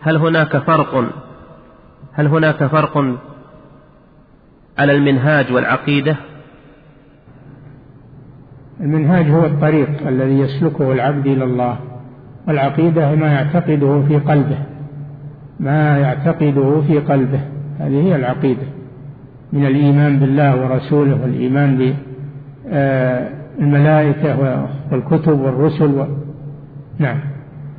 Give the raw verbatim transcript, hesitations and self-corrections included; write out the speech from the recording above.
هل هناك فرق هل هناك فرق على المنهاج والعقيدة؟ المنهاج هو الطريق الذي يسلكه العبد إلى الله، والعقيدة ما يعتقده في قلبه ما يعتقده في قلبه هذه هي العقيدة من الإيمان بالله ورسوله والإيمان بالملائكة والكتب والرسل و... نعم.